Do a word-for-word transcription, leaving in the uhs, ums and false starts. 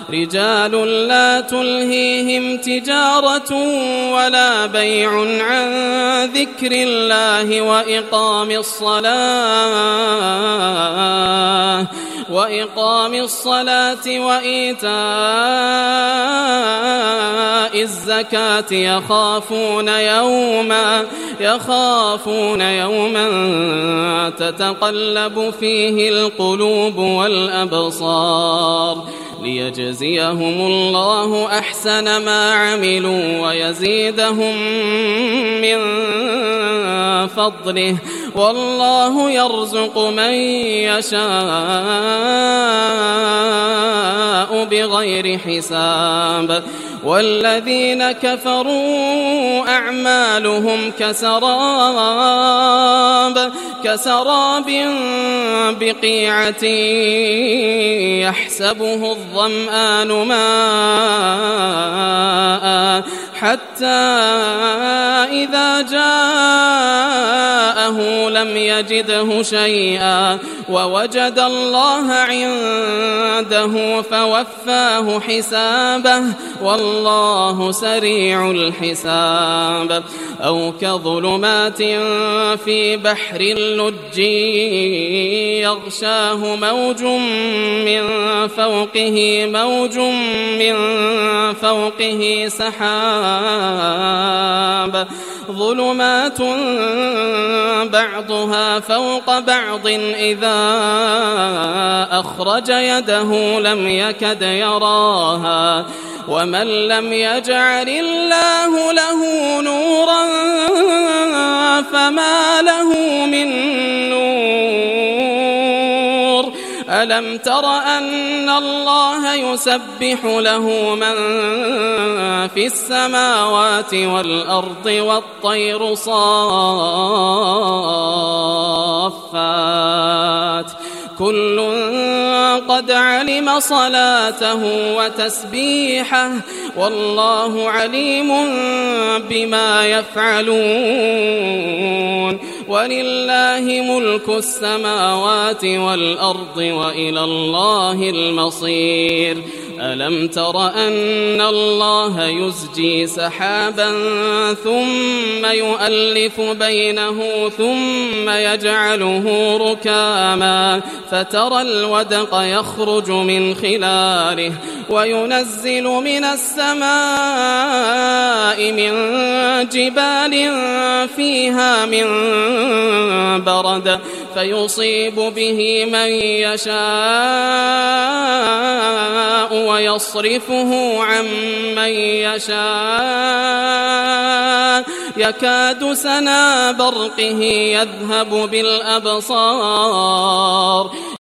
رجال لا تلهيهم تجارة ولا بيع عن ذكر الله وإقام الصلاة وإقام الصلاة وإيتاء الزكاة يخافون يوما يخافون يوما تتقلب فيه القلوب والأبصار ليجزيهم الله أحسن ما عملوا ويزيدهم من فضله والله يرزق من يشاء بغير حساب. والذين كفروا أعمالهم كسراب كسراب بقيعة يحسبه الظمآن ماء حتى إذا جاءه لم يجده شيئا ووجد الله عنده فوفاه حسابه والله سريع الحساب. أو كظلمات في بحر اللج يغشاه موج من فوقه موج من فوقه سحاب ظلمات بعضها فوق بعض إذا أخرج يده لم يكد يراها ومن لم يجعل الله له نورا فما له من نور. ألم تر أن الله يسبح له من في السماوات والأرض والطير صافات كل قد علم صلاته وتسبيحه والله عليم بما يفعلون. ولله ملك السماوات والأرض وإلى الله المصير. ألم تر أن الله يزجي سحابا ثم يؤلف بينه ثم يجعله ركاما فترى الودق يخرج من خلاله وينزل من السماء من جبال فيها من برد فيصيب به من يشاء ويصرفه عن من يشاء يكاد سنا برقه يذهب بالأبصار